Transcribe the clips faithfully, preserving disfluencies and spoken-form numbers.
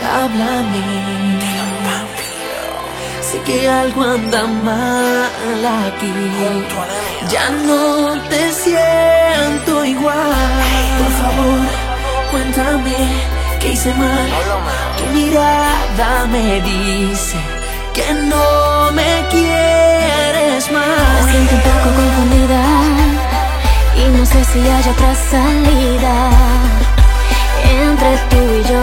háblame. Sé que algo anda mal aquí. Ya no te siento igual. Por favor, cuéntame qué hice mal. Tu mirada me dice que no me quieres más. Me siento un poco confundida y no sé si hay otra salida entre tú y yo.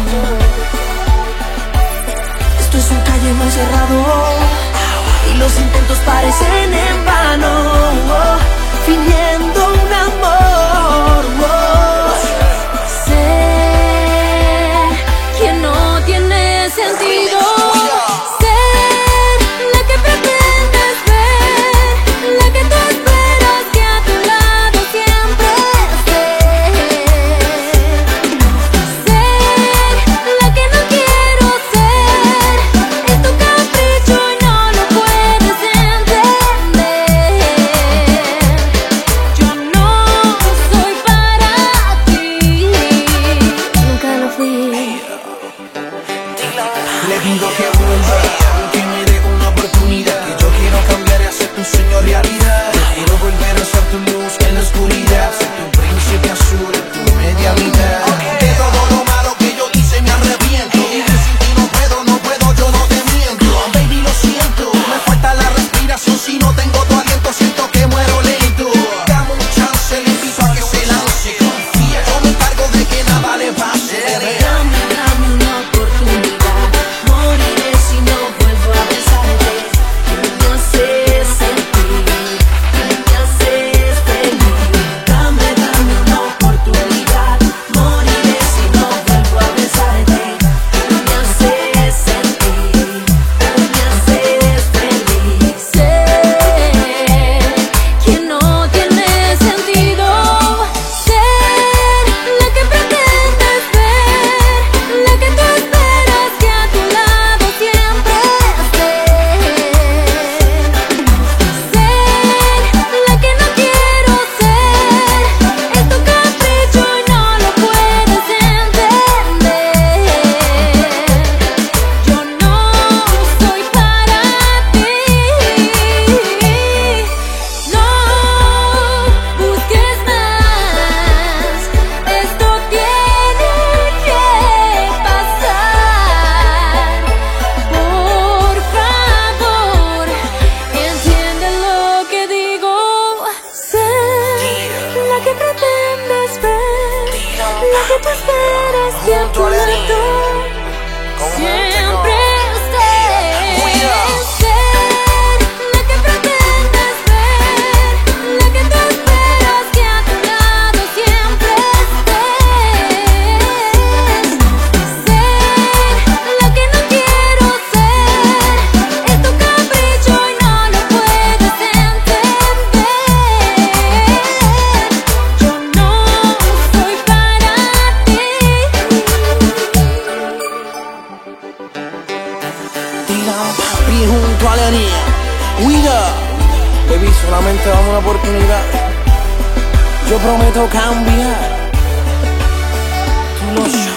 Esto es un callejón cerrado y los intentos parecen en vano, fingiendo un amor. Sé que no tiene sentido ser la que pretendes ver, la que tú esperas que a tu lado siempre esté. Ser la que no quiero ser, es tu capricho y no lo puedes entender. Yo no soy para ti, nunca lo fui. Le digo que vuelva, que me dé una oportunidad, que yo quiero cambiar y hacer tu sueño realidad. Yo quiero volver a ser tu luz en la oscuridad, ser tu príncipe azul, tu media mitad. De todo lo malo que yo hice me arrepiento, y sin ti no puedo, no puedo, yo no te miento. Baby, lo siento, me falta la respiración, si no tengo tu aliento siento que muero lento. Dame un chance, le invito a que se lance, confía, yo me encargo de que nada le pase. Dame, dame una oportunidad, moriré si no vuelvo a besarte. Que me haces sentir, que me haces feliz. Dame, dame una oportunidad, moriré si no vuelvo a besarte. Que me haces sentir, que me haces feliz. Sé que no tiene sentido ser la que pretendes ver, la que tú esperas que a tu lado siempre esté. Ser la que no quiero ser, es tu capricho y no lo puedes entender. Yo no soy para ti. No busques más, esto tiene que pasar. Por favor, entiende lo que digo. Ser la que pretendes ver, la que tú esperas que a tu lado siempre esté. Ser la que pretendes ver, la que tú esperas que a tu lado siempre estés. Ser la que no quiero ser, es tu capricho y no lo puedes entender. Yo no soy para ti. Digan papi junto a la niña. Cuida, baby, solamente dame una oportunidad. Yo prometo cambiar. Tú lo sabes.